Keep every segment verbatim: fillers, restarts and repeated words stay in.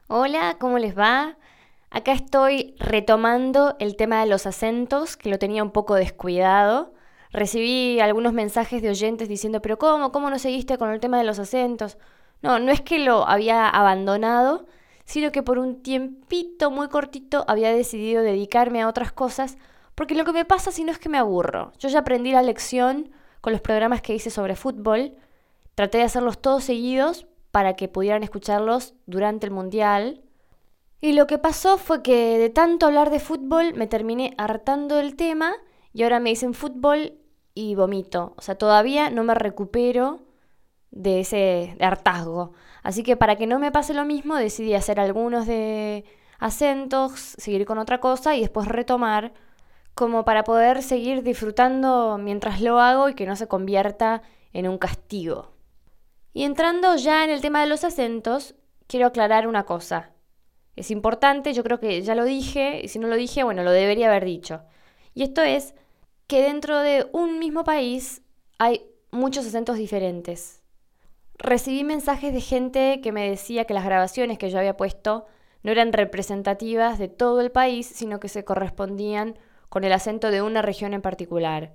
Hola, ¿cómo les va? Acá estoy retomando el tema de los acentos, que lo tenía un poco descuidado. Recibí algunos mensajes de oyentes diciendo, pero ¿cómo? ¿Cómo no seguiste con el tema de los acentos? No, no es que lo había abandonado, sino que por un tiempito muy cortito había decidido dedicarme a otras cosas, porque lo que me pasa si no es que me aburro. Yo ya aprendí la lección con los programas que hice sobre fútbol, traté de hacerlos todos seguidos para que pudieran escucharlos durante el Mundial. Y lo que pasó fue que de tanto hablar de fútbol me terminé hartando del tema y ahora me dicen fútbol y vomito. O sea, todavía no me recupero de ese hartazgo. Así que para que no me pase lo mismo decidí hacer algunos de acentos, seguir con otra cosa y después retomar como para poder seguir disfrutando mientras lo hago y que no se convierta en un castigo. Y entrando ya en el tema de los acentos, quiero aclarar una cosa. Es importante, yo creo que ya lo dije, y si no lo dije, bueno, lo debería haber dicho. Y esto es que dentro de un mismo país hay muchos acentos diferentes. Recibí mensajes de gente que me decía que las grabaciones que yo había puesto no eran representativas de todo el país, sino que se correspondían con el acento de una región en particular.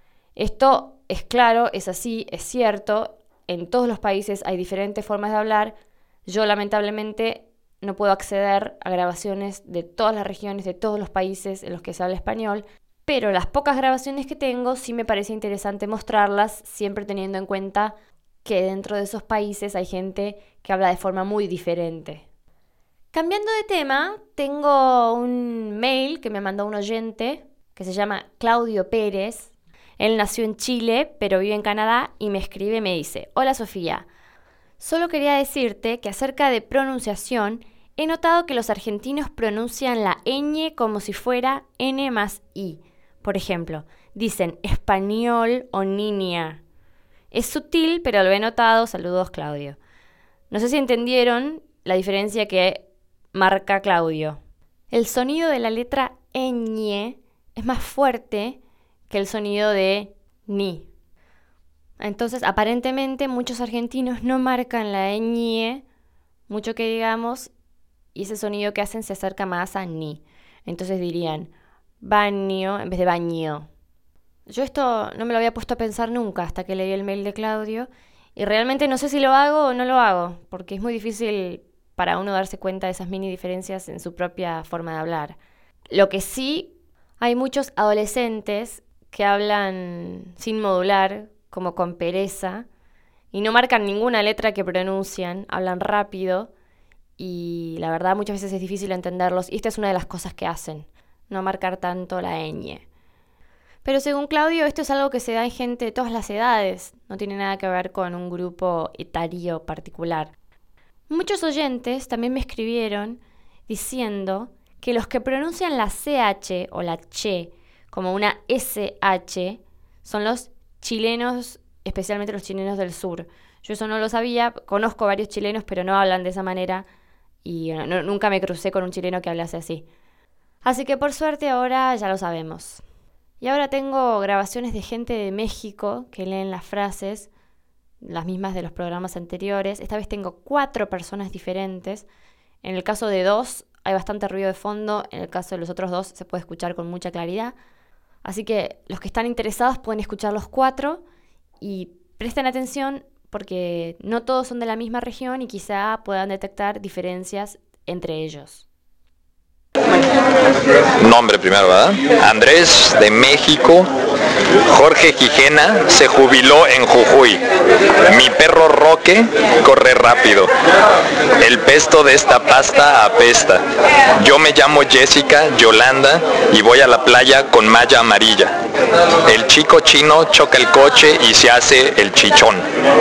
Esto es claro, es así, es cierto. En todos los países hay diferentes formas de hablar. Yo lamentablemente no puedo acceder a grabaciones de todas las regiones, de todos los países en los que se habla español, pero las pocas grabaciones que tengo sí me parece interesante mostrarlas, siempre teniendo en cuenta que dentro de esos países hay gente que habla de forma muy diferente. Cambiando de tema, tengo un mail que me mandó un oyente que se llama Claudio Pérez. Él nació en Chile, pero vive en Canadá y me escribe y me dice: Hola Sofía, solo quería decirte que acerca de pronunciación he notado que los argentinos pronuncian la ñ como si fuera N más I. Por ejemplo, dicen español o niña. Es sutil, pero lo he notado. Saludos, Claudio. No sé si entendieron la diferencia que marca Claudio. El sonido de la letra ñ es más fuerte que el sonido de ni. Entonces, aparentemente, muchos argentinos no marcan la ñ, mucho que digamos, y ese sonido que hacen se acerca más a ni. Entonces dirían baño en vez de baño. Yo esto no me lo había puesto a pensar nunca hasta que leí el mail de Claudio, y realmente no sé si lo hago o no lo hago, porque es muy difícil para uno darse cuenta de esas mini diferencias en su propia forma de hablar. Lo que sí, hay muchos adolescentes que hablan sin modular, como con pereza, y no marcan ninguna letra que pronuncian, hablan rápido, y la verdad muchas veces es difícil entenderlos, y esta es una de las cosas que hacen, no marcar tanto la ñ. Pero según Claudio, esto es algo que se da en gente de todas las edades, no tiene nada que ver con un grupo etario particular. Muchos oyentes también me escribieron diciendo que los que pronuncian la ce hache o la che como una ese hache son los chilenos, especialmente los chilenos del sur. Yo eso no lo sabía, conozco varios chilenos, pero no hablan de esa manera y no, nunca me crucé con un chileno que hablase así. Así que por suerte ahora ya lo sabemos. Y ahora tengo grabaciones de gente de México que leen las frases, las mismas de los programas anteriores. Esta vez tengo cuatro personas diferentes. En el caso de dos hay bastante ruido de fondo, en el caso de los otros dos se puede escuchar con mucha claridad. Así que los que están interesados pueden escuchar los cuatro y presten atención porque no todos son de la misma región y quizá puedan detectar diferencias entre ellos. Nombre primero, ¿verdad? Andrés, de México. Jorge Gijena se jubiló en Jujuy. Mi perro Roque corre rápido. El pesto de esta pasta apesta. Yo me llamo Jessica Yolanda y voy a la playa con malla amarilla. El chico chino choca el coche y se hace el chichón.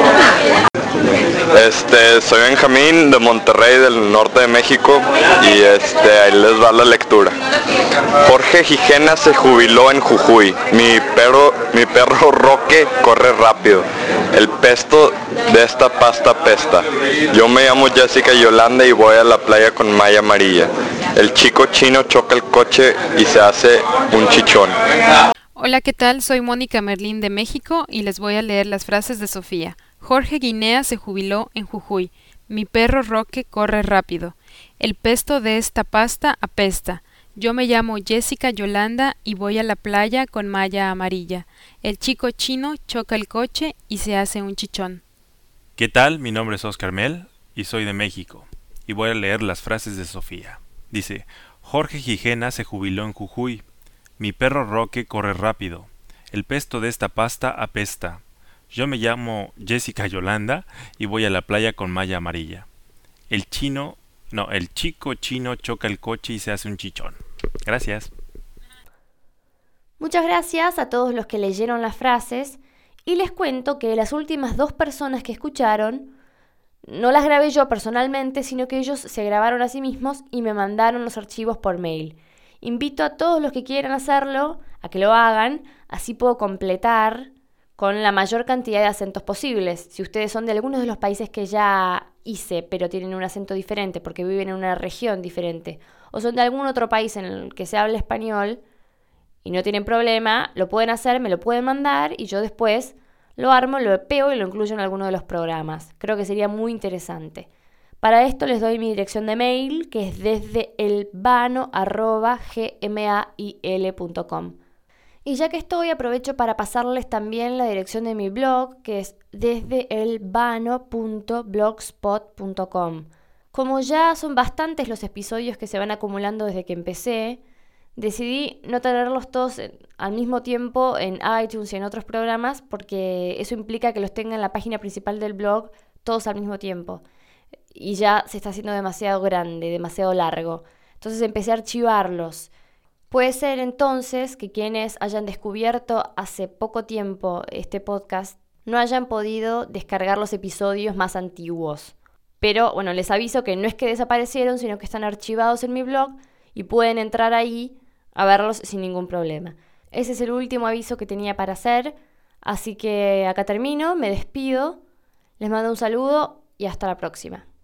Este, soy Benjamín de Monterrey, del norte de México, y este, ahí les va la lectura. Jorge Gijena se jubiló en Jujuy. Mi perro, mi perro Roque corre rápido. El pesto de esta pasta pesta. Yo me llamo Jessica Yolanda y voy a la playa con malla amarilla. El chico chino choca el coche y se hace un chichón. Hola, ¿qué tal? Soy Mónica Merlín de México y les voy a leer las frases de Sofía. Jorge Guinea se jubiló en Jujuy. Mi perro Roque corre rápido. El pesto de esta pasta apesta. Yo me llamo Jessica Yolanda y voy a la playa con malla amarilla. El chico chino choca el coche y se hace un chichón. ¿Qué tal? Mi nombre es Oscar Mel y soy de México. Y voy a leer las frases de Sofía. Dice, Jorge Gijena se jubiló en Jujuy. Mi perro Roque corre rápido. El pesto de esta pasta apesta. Yo me llamo Jessica Yolanda y voy a la playa con malla amarilla. El chino, no, el chico chino choca el coche y se hace un chichón. Gracias. Muchas gracias a todos los que leyeron las frases y les cuento que las últimas dos personas que escucharon no las grabé yo personalmente, sino que ellos se grabaron a sí mismos y me mandaron los archivos por mail. Invito a todos los que quieran hacerlo a que lo hagan, así puedo completar con la mayor cantidad de acentos posibles. Si ustedes son de algunos de los países que ya hice, pero tienen un acento diferente porque viven en una región diferente, o son de algún otro país en el que se habla español y no tienen problema, lo pueden hacer, me lo pueden mandar y yo después lo armo, lo pego y lo incluyo en alguno de los programas. Creo que sería muy interesante. Para esto les doy mi dirección de mail, que es desde elvano arroba gmail punto com. Y ya que estoy, aprovecho para pasarles también la dirección de mi blog, que es desde elvano punto blogspot punto com. Como ya son bastantes los episodios que se van acumulando desde que empecé, decidí no tenerlos todos al mismo tiempo en iTunes y en otros programas, porque eso implica que los tenga en la página principal del blog todos al mismo tiempo. Y ya se está haciendo demasiado grande, demasiado largo. Entonces empecé a archivarlos. Puede ser entonces que quienes hayan descubierto hace poco tiempo este podcast no hayan podido descargar los episodios más antiguos. Pero bueno, les aviso que no es que desaparecieron, sino que están archivados en mi blog y pueden entrar ahí a verlos sin ningún problema. Ese es el último aviso que tenía para hacer, así que acá termino, me despido, les mando un saludo y hasta la próxima.